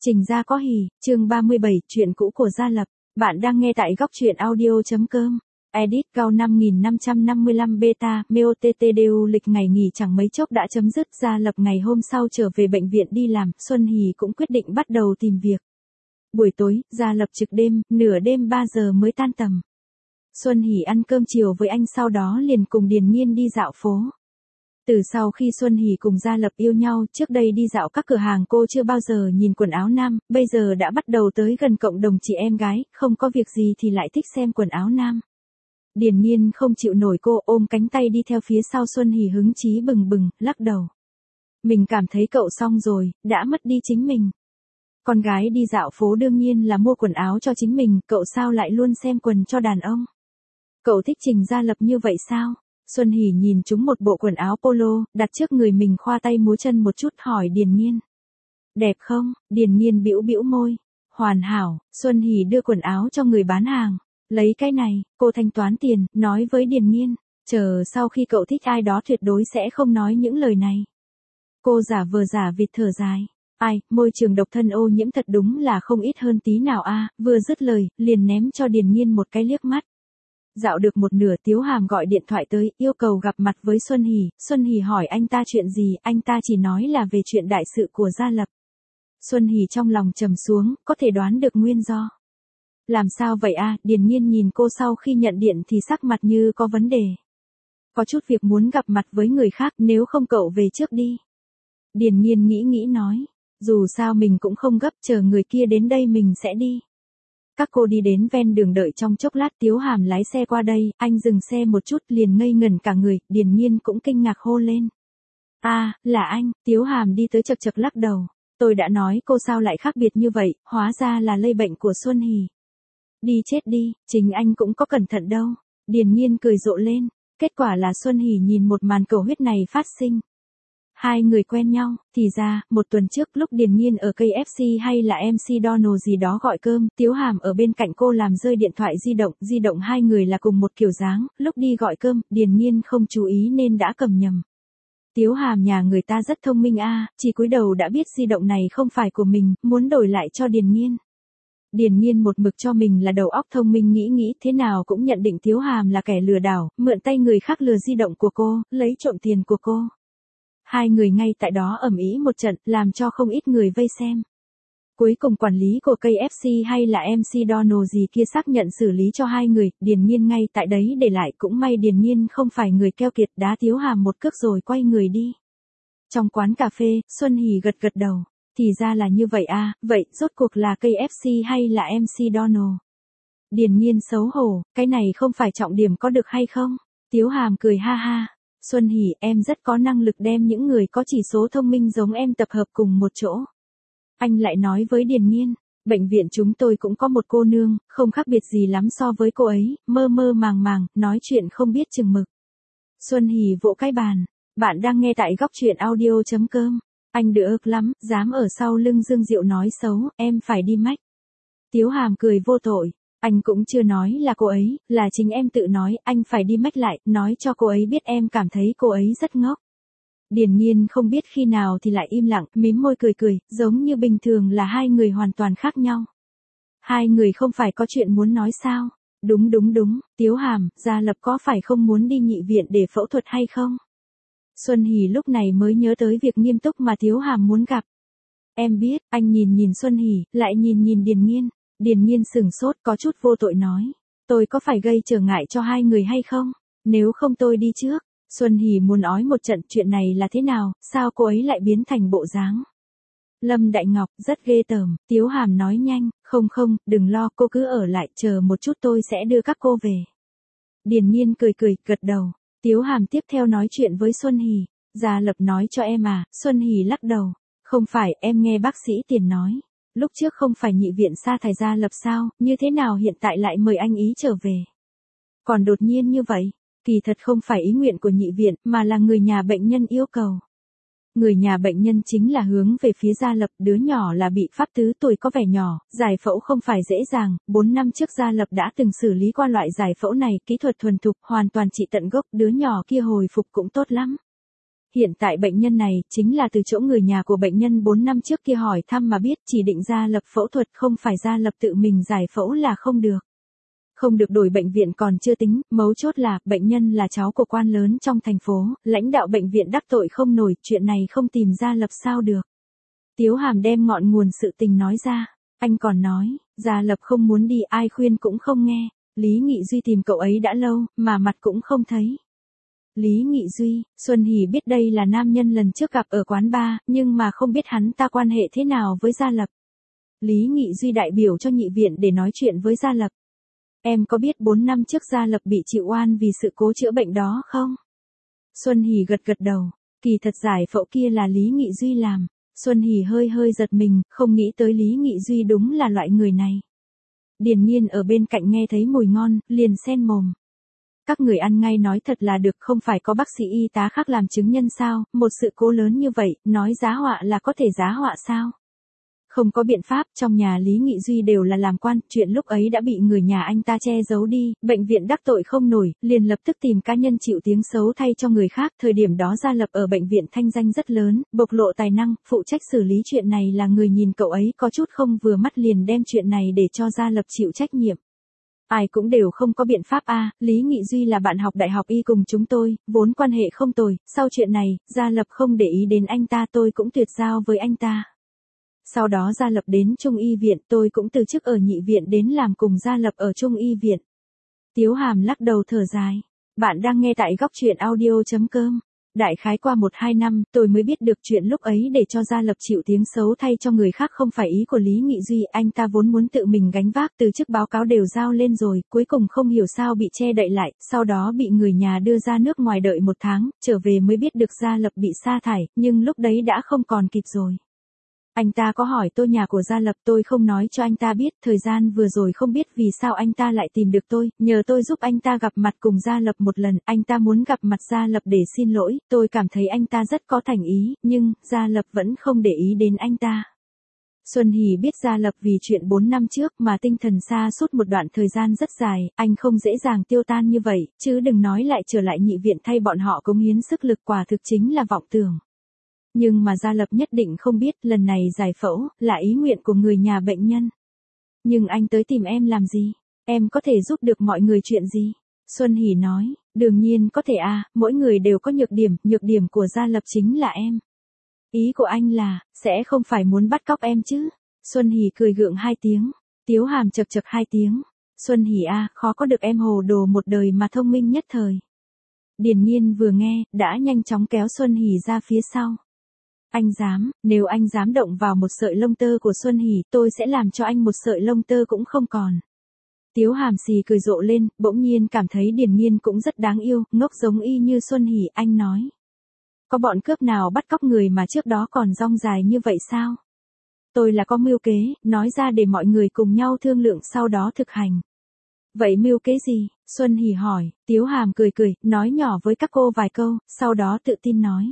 Trình Gia có hỉ, chương 37, chuyện cũ của Gia Lập. Bạn đang nghe tại góc truyện audio.com. Edit Cao 5555 beta, MOTTDU lịch ngày nghỉ chẳng mấy chốc đã chấm dứt. Gia Lập ngày hôm sau trở về bệnh viện đi làm, Xuân Hỷ cũng quyết định bắt đầu tìm việc. Buổi tối, Gia Lập trực đêm, nửa đêm 3 giờ mới tan tầm. Xuân Hỷ ăn cơm chiều với anh, sau đó liền cùng Điền Nghiên đi dạo phố. Từ sau khi Xuân Hỷ cùng Gia Lập yêu nhau, trước đây đi dạo các cửa hàng cô chưa bao giờ nhìn quần áo nam, bây giờ đã bắt đầu tới gần cộng đồng chị em gái, không có việc gì thì lại thích xem quần áo nam. Điền Nghiên không chịu nổi cô, ôm cánh tay đi theo phía sau Xuân Hỷ hứng chí bừng bừng, lắc đầu. Mình cảm thấy cậu xong rồi, đã mất đi chính mình. Con gái đi dạo phố đương nhiên là mua quần áo cho chính mình, cậu sao lại luôn xem quần cho đàn ông? Cậu thích Trình Gia Lập như vậy sao? Xuân Hỷ nhìn trúng một bộ quần áo polo, đặt trước người mình, khoa tay múa chân một chút, hỏi Điền Nghiên. Đẹp không? Điền Nghiên bĩu bĩu môi. Hoàn hảo. Xuân Hỷ đưa quần áo cho người bán hàng. Lấy cái này, cô thanh toán tiền, nói với Điền Nghiên. Chờ sau khi cậu thích ai đó tuyệt đối sẽ không nói những lời này. Cô giả vờ giả vịt thở dài. Ai, môi trường độc thân ô nhiễm thật đúng là không ít hơn tí nào a. Vừa dứt lời, liền ném cho Điền Nghiên một cái liếc mắt. Dạo được một nửa, Tiếu Hàm gọi điện thoại tới, yêu cầu gặp mặt với Xuân Hỷ. Xuân Hỷ hỏi anh ta chuyện gì, anh ta chỉ nói là về chuyện đại sự của Gia Lập. Xuân Hỷ trong lòng trầm xuống, có thể đoán được nguyên do. Làm sao vậy a? Điền Nghiên nhìn cô sau khi nhận điện thì sắc mặt như có vấn đề. Có chút việc muốn gặp mặt với người khác, nếu không cậu về trước đi. Điền Nghiên nghĩ nói, dù sao mình cũng không gấp, chờ người kia đến đây mình sẽ đi. Các cô đi đến ven đường đợi trong chốc lát, Tiếu Hàm lái xe qua đây, anh dừng xe một chút liền ngây ngẩn cả người, Điền Nghiên cũng kinh ngạc hô lên. Là anh. Tiếu Hàm đi tới chật chật lắc đầu. Tôi đã nói cô sao lại khác biệt như vậy, hóa ra là lây bệnh của Xuân Hỷ. Đi chết đi, chính anh cũng có cẩn thận đâu. Điền Nghiên cười rộ lên, kết quả là Xuân Hỷ nhìn một màn cầu huyết này phát sinh. Hai người quen nhau, thì ra, một tuần trước lúc Điền Nghiên ở KFC hay là MC Donald gì đó gọi cơm, Tiếu Hàm ở bên cạnh cô làm rơi điện thoại di động hai người là cùng một kiểu dáng, lúc đi gọi cơm, Điền Nghiên không chú ý nên đã cầm nhầm. Tiếu Hàm nhà người ta rất thông minh chỉ cúi đầu đã biết di động này không phải của mình, muốn đổi lại cho Điền Nghiên. Điền Nghiên một mực cho mình là đầu óc thông minh, nghĩ thế nào cũng nhận định Tiếu Hàm là kẻ lừa đảo, mượn tay người khác lừa di động của cô, lấy trộm tiền của cô. Hai người ngay tại đó ầm ĩ một trận, làm cho không ít người vây xem. Cuối cùng quản lý của KFC hay là MC Donald gì kia xác nhận xử lý cho hai người, Điền Nghiên ngay tại đấy để lại, cũng may Điền Nghiên không phải người keo kiệt, đá Tiếu Hàm một cước rồi quay người đi. Trong quán cà phê, Xuân Hỷ gật đầu. Thì ra là như vậy vậy rốt cuộc là KFC hay là MC Donald? Điền Nghiên xấu hổ, cái này không phải trọng điểm có được hay không? Tiếu Hàm cười ha ha. Xuân Hỷ, em rất có năng lực đem những người có chỉ số thông minh giống em tập hợp cùng một chỗ. Anh lại nói với Điền Nghiên, bệnh viện chúng tôi cũng có một cô nương, không khác biệt gì lắm so với cô ấy, mơ màng, nói chuyện không biết chừng mực. Xuân Hỷ vỗ cái bàn, bạn đang nghe tại góc truyện audio.com. Anh được lắm, dám ở sau lưng Dương Diệu nói xấu, em phải đi mách. Tiếu Hàm cười vô tội. Anh cũng chưa nói là cô ấy, là chính em tự nói, anh phải đi mách lại, nói cho cô ấy biết em cảm thấy cô ấy rất ngốc. Điền Nghiên không biết khi nào thì lại im lặng, mím môi cười, giống như bình thường là hai người hoàn toàn khác nhau. Hai người không phải có chuyện muốn nói sao? Đúng, Tiếu Hàm, Gia Lập có phải không muốn đi nhị viện để phẫu thuật hay không? Xuân Hỷ lúc này mới nhớ tới việc nghiêm túc mà Tiếu Hàm muốn gặp. Em biết, anh nhìn Xuân Hỷ, lại nhìn Điền Nghiên. Điền Nghiên sửng sốt, có chút vô tội nói. Tôi có phải gây trở ngại cho hai người hay không? Nếu không tôi đi trước. Xuân Hỷ muốn ói một trận, chuyện này là thế nào, sao cô ấy lại biến thành bộ dáng? Lâm Đại Ngọc, rất ghê tởm. Tiếu Hàm nói nhanh, không, đừng lo, cô cứ ở lại, chờ một chút tôi sẽ đưa các cô về. Điền Nghiên cười, gật đầu. Tiếu Hàm tiếp theo nói chuyện với Xuân Hỷ. Gia Lập nói cho em Xuân Hỷ lắc đầu. Không phải, em nghe bác sĩ Tiền nói. Lúc trước không phải nhị viện sa thải Gia Lập sao, như thế nào hiện tại lại mời anh ý trở về? Còn đột nhiên như vậy, kỳ thật không phải ý nguyện của nhị viện, mà là người nhà bệnh nhân yêu cầu. Người nhà bệnh nhân chính là hướng về phía Gia Lập, đứa nhỏ là bị pháp tứ tuổi có vẻ nhỏ, giải phẫu không phải dễ dàng, 4 năm trước Gia Lập đã từng xử lý qua loại giải phẫu này, kỹ thuật thuần thục, hoàn toàn trị tận gốc, đứa nhỏ kia hồi phục cũng tốt lắm. hiện tại bệnh nhân này chính là từ chỗ người nhà của bệnh nhân 4 năm trước kia hỏi thăm mà biết, chỉ định Gia Lập phẫu thuật, không phải Gia Lập tự mình giải phẫu là không được. Không được đổi bệnh viện còn chưa tính, mấu chốt là, bệnh nhân là cháu của quan lớn trong thành phố, lãnh đạo bệnh viện đắc tội không nổi, chuyện này không tìm Gia Lập sao được. Tiếu Hàm đem ngọn nguồn sự tình nói ra, anh còn nói, Gia Lập không muốn đi, ai khuyên cũng không nghe, Lý Nghị Duy tìm cậu ấy đã lâu, mà mặt cũng không thấy. Lý Nghị Duy, Xuân Hỷ biết đây là nam nhân lần trước gặp ở quán bar, nhưng mà không biết hắn ta quan hệ thế nào với Gia Lập. Lý Nghị Duy đại biểu cho nghị viện để nói chuyện với Gia Lập. Em có biết 4 năm trước Gia Lập bị chịu oan vì sự cố chữa bệnh đó không? Xuân Hỷ gật gật đầu, kỳ thật giải phẫu kia là Lý Nghị Duy làm. Xuân Hỷ hơi hơi giật mình, không nghĩ tới Lý Nghị Duy đúng là loại người này. Điền Nhiên ở bên cạnh nghe thấy mùi ngon, liền xen mồm. Các người ăn ngay nói thật là được, không phải có bác sĩ y tá khác làm chứng nhân sao, một sự cố lớn như vậy, nói giá họa là có thể giá họa sao? Không có biện pháp, trong nhà Lý Nghị Duy đều là làm quan, chuyện lúc ấy đã bị người nhà anh ta che giấu đi, bệnh viện đắc tội không nổi, liền lập tức tìm cá nhân chịu tiếng xấu thay cho người khác, thời điểm đó Gia Lập ở bệnh viện thanh danh rất lớn, bộc lộ tài năng, phụ trách xử lý chuyện này là người nhìn cậu ấy có chút không vừa mắt liền đem chuyện này để cho Gia Lập chịu trách nhiệm. Ai cũng đều không có biện pháp a, Lý Nghị Duy là bạn học đại học y cùng chúng tôi, vốn quan hệ không tồi, sau chuyện này, Gia Lập không để ý đến anh ta, tôi cũng tuyệt giao với anh ta. Sau đó Gia Lập đến Trung y viện, tôi cũng từ chức ở nhị viện đến làm cùng Gia Lập ở Trung y viện. Tiếu Hàm lắc đầu thở dài. Bạn đang nghe tại góc truyện audio.com. Đại khái qua 1-2 năm, tôi mới biết được chuyện lúc ấy để cho Gia Lập chịu tiếng xấu thay cho người khác không phải ý của Lý Nghị Duy, anh ta vốn muốn tự mình gánh vác, từ chức báo cáo đều giao lên rồi, cuối cùng không hiểu sao bị che đậy lại, sau đó bị người nhà đưa ra nước ngoài đợi 1 tháng, trở về mới biết được Gia Lập bị sa thải, nhưng lúc đấy đã không còn kịp rồi. Anh ta có hỏi tôi nhà của Gia Lập, tôi không nói cho anh ta biết, thời gian vừa rồi không biết vì sao anh ta lại tìm được tôi, nhờ tôi giúp anh ta gặp mặt cùng Gia Lập một lần, anh ta muốn gặp mặt Gia Lập để xin lỗi, tôi cảm thấy anh ta rất có thành ý, nhưng, Gia Lập vẫn không để ý đến anh ta. Xuân Hỷ biết Gia Lập vì chuyện 4 năm trước mà tinh thần sa sút một đoạn thời gian rất dài, anh không dễ dàng tiêu tan như vậy, chứ đừng nói lại trở lại nhị viện thay bọn họ cống hiến sức lực, quả thực chính là vọng tưởng. Nhưng mà Gia Lập nhất định không biết lần này giải phẫu là ý nguyện của người nhà bệnh nhân. Nhưng anh tới tìm em làm gì? Em có thể giúp được mọi người chuyện gì? Xuân Hỷ nói, đương nhiên có thể à, mỗi người đều có nhược điểm của Gia Lập chính là em. Ý của anh là, sẽ không phải muốn bắt cóc em chứ? Xuân Hỷ cười gượng 2 tiếng, Tiếu Hàm chật chật 2 tiếng. Xuân Hỷ à, khó có được em hồ đồ một đời mà thông minh nhất thời. Điền Nhiên vừa nghe, đã nhanh chóng kéo Xuân Hỷ ra phía sau. Anh dám, nếu anh dám động vào một sợi lông tơ của Xuân Hỷ, tôi sẽ làm cho anh một sợi lông tơ cũng không còn. Tiếu Hàm xì cười rộ lên, bỗng nhiên cảm thấy Điền Nhiên cũng rất đáng yêu, ngốc giống y như Xuân Hỷ, anh nói. Có bọn cướp nào bắt cóc người mà trước đó còn rong dài như vậy sao? Tôi là có mưu kế, nói ra để mọi người cùng nhau thương lượng sau đó thực hành. Vậy mưu kế gì? Xuân Hỷ hỏi, Tiếu Hàm cười cười, nói nhỏ với các cô vài câu, sau đó tự tin nói.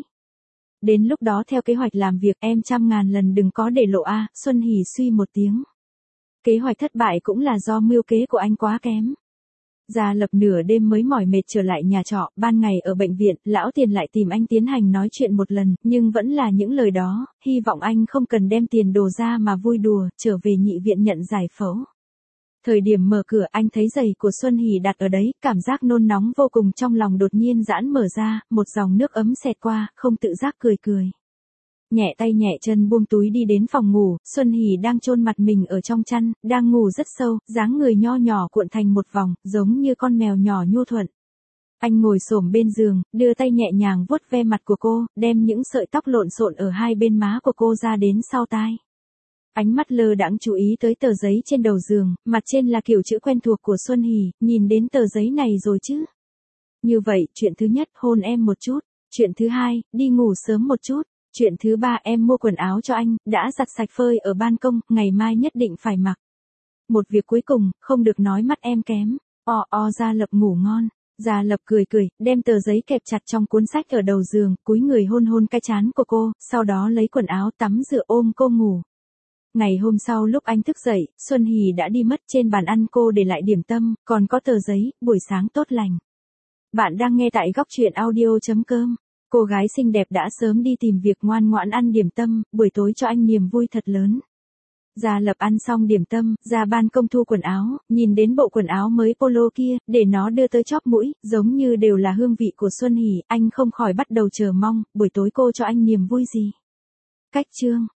Đến lúc đó theo kế hoạch làm việc em 100.000 lần đừng có để lộ a. Xuân Hỷ suy một tiếng. Kế hoạch thất bại cũng là do mưu kế của anh quá kém. Gia Lập nửa đêm mới mỏi mệt trở lại nhà trọ, ban ngày ở bệnh viện, lão Tiền lại tìm anh tiến hành nói chuyện một lần, nhưng vẫn là những lời đó, hy vọng anh không cần đem tiền đồ ra mà vui đùa, trở về nhị viện nhận giải phẫu. Thời điểm mở cửa anh thấy giày của Xuân Hỷ đặt ở đấy, cảm giác nôn nóng vô cùng trong lòng đột nhiên giãn mở ra, một dòng nước ấm xẹt qua, không tự giác cười cười. Nhẹ tay nhẹ chân buông túi đi đến phòng ngủ, Xuân Hỷ đang chôn mặt mình ở trong chăn, đang ngủ rất sâu, dáng người nho nhỏ cuộn thành một vòng, giống như con mèo nhỏ nhu thuận. Anh ngồi xổm bên giường, đưa tay nhẹ nhàng vuốt ve mặt của cô, đem những sợi tóc lộn xộn ở hai bên má của cô ra đến sau tai. Ánh mắt lơ đãng chú ý tới tờ giấy trên đầu giường, mặt trên là kiểu chữ quen thuộc của Xuân Hỷ, nhìn đến tờ giấy này rồi chứ. Như vậy, chuyện thứ nhất, hôn em một chút. Chuyện thứ hai, đi ngủ sớm một chút. Chuyện thứ ba, em mua quần áo cho anh, đã giặt sạch phơi ở ban công, ngày mai nhất định phải mặc. Một việc cuối cùng, không được nói mắt em kém. Gia Lập ngủ ngon. Gia Lập cười cười, đem tờ giấy kẹp chặt trong cuốn sách ở đầu giường, cúi người hôn hôn cái trán của cô, sau đó lấy quần áo tắm rửa ôm cô ngủ. Ngày hôm sau lúc anh thức dậy, Xuân Hỷ đã đi mất, trên bàn ăn cô để lại điểm tâm, còn có tờ giấy, buổi sáng tốt lành. Bạn đang nghe tại góc truyện audio.com. Cô gái xinh đẹp đã sớm đi tìm việc ngoan ngoãn ăn điểm tâm, buổi tối cho anh niềm vui thật lớn. Gia Lập ăn xong điểm tâm, ra ban công thu quần áo, nhìn đến bộ quần áo mới polo kia, để nó đưa tới chóp mũi, giống như đều là hương vị của Xuân Hỷ, anh không khỏi bắt đầu chờ mong, buổi tối cô cho anh niềm vui gì. Cách chương